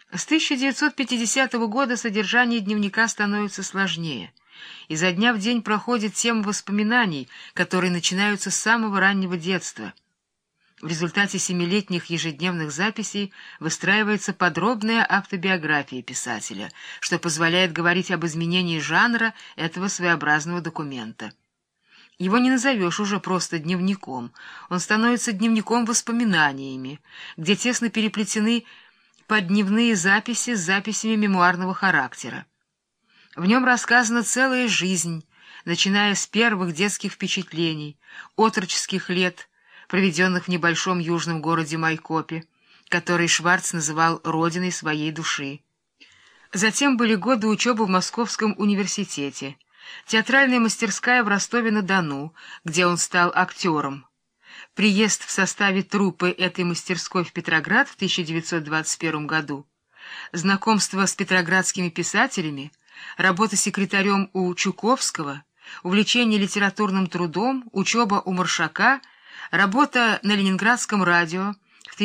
С 1950 года содержание дневника становится сложнее. Изо дня в день проходит тема воспоминаний, которые начинаются с самого раннего детства. В результате 7-летних ежедневных записей выстраивается подробная автобиография писателя, что позволяет говорить об изменении жанра этого своеобразного документа. Его не назовешь уже просто дневником, он становится дневником воспоминаниями, где тесно переплетены поддневные записи с записями мемуарного характера. В нем рассказана целая жизнь, начиная с первых детских впечатлений, отроческих лет, проведенных в небольшом южном городе Майкопе, который Шварц называл родиной своей души. Затем были годы учебы в Московском университете, театральная мастерская в Ростове-на-Дону, где он стал актером, приезд в составе труппы этой мастерской в Петроград в 1921 году, знакомство с петроградскими писателями, работа секретарем у Чуковского, увлечение литературным трудом, учеба у Маршака, работа на Ленинградском радио в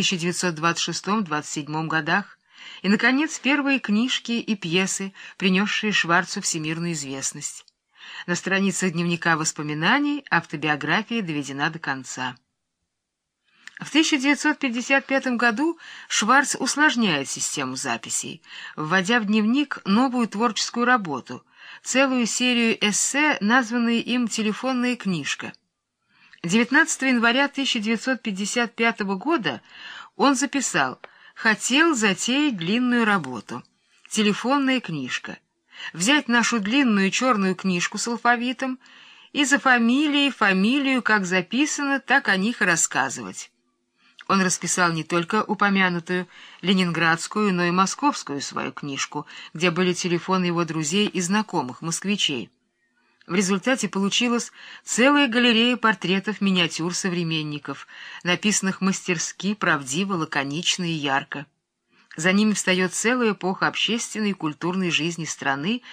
1926-27 годах и, наконец, первые книжки и пьесы, принесшие Шварцу всемирную известность. На страницах дневника воспоминаний автобиография доведена до конца. В 1955 году Шварц усложняет систему записей, вводя в дневник новую творческую работу, целую серию эссе, названную им «Телефонная книжка». 19 января 1955 года он записал «Хотел затеять длинную работу. Телефонная книжка. Взять нашу длинную черную книжку с алфавитом и за фамилию, как записано, так о них и рассказывать». Он расписал не только упомянутую ленинградскую, но и московскую свою книжку, где были телефоны его друзей и знакомых, москвичей. В результате получилась целая галерея портретов миниатюр современников, написанных мастерски, правдиво, лаконично и ярко. За ними встает целая эпоха общественной и культурной жизни страны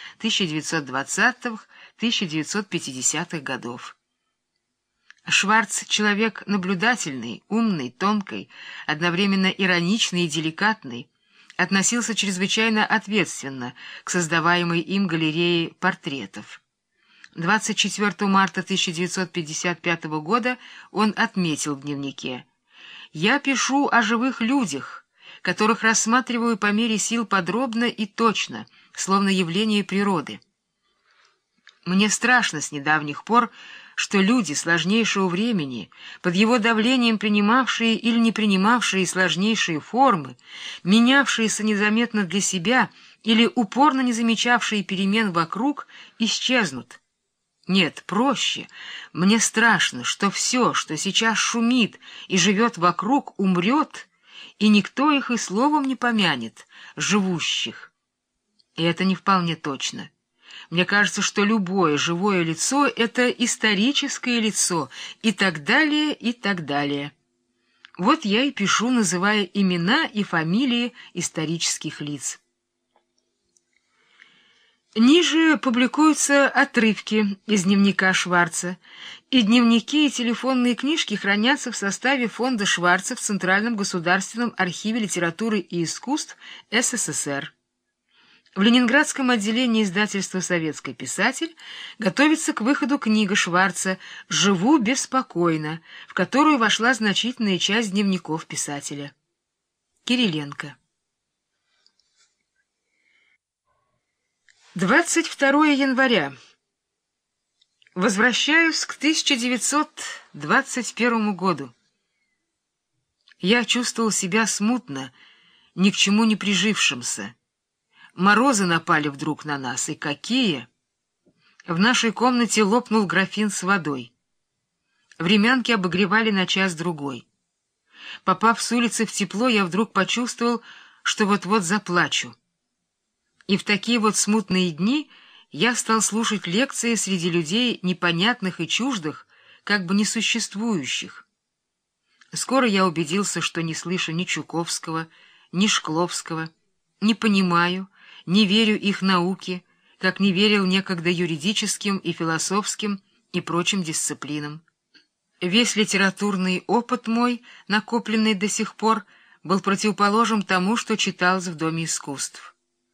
1920-1950-х годов. Шварц — человек наблюдательный, умный, тонкий, одновременно ироничный и деликатный, относился чрезвычайно ответственно к создаваемой им галерее портретов. 24 марта 1955 года он отметил в дневнике: «Я пишу о живых людях, которых рассматриваю по мере сил подробно и точно, словно явление природы. Мне страшно с недавних пор, что люди сложнейшего времени, под его давлением принимавшие или не принимавшие сложнейшие формы, менявшиеся незаметно для себя или упорно не замечавшие перемен вокруг, исчезнут. Нет, проще. Мне страшно, что все, что сейчас шумит и живет вокруг, умрет, и никто их и словом не помянет, живущих. И это не вполне точно. Мне кажется, что любое живое лицо — это историческое лицо, и так далее, и так далее. Вот я и пишу, называя имена и фамилии исторических лиц». Ниже публикуются отрывки из дневника Шварца, и дневники и телефонные книжки хранятся в составе фонда Шварца в Центральном государственном архиве литературы и искусств СССР. В Ленинградском отделении издательства «Советский писатель» готовится к выходу книга Шварца «Живу беспокойно», в которую вошла значительная часть дневников писателя. Кириленко. 22 января. Возвращаюсь к 1921 году. Я чувствовал себя смутно, ни к чему не прижившимся. Морозы напали вдруг на нас, и какие! В нашей комнате лопнул графин с водой. Времянки обогревали на час-другой. Попав с улицы в тепло, я вдруг почувствовал, что вот-вот заплачу. И в такие вот смутные дни я стал слушать лекции среди людей непонятных и чуждых, как бы несуществующих. Скоро я убедился, что не слышу ни Чуковского, ни Шкловского, не понимаю, не верю их науке, как не верил некогда юридическим и философским и прочим дисциплинам. Весь литературный опыт мой, накопленный до сих пор, был противоположен тому, что читалось в Доме искусств.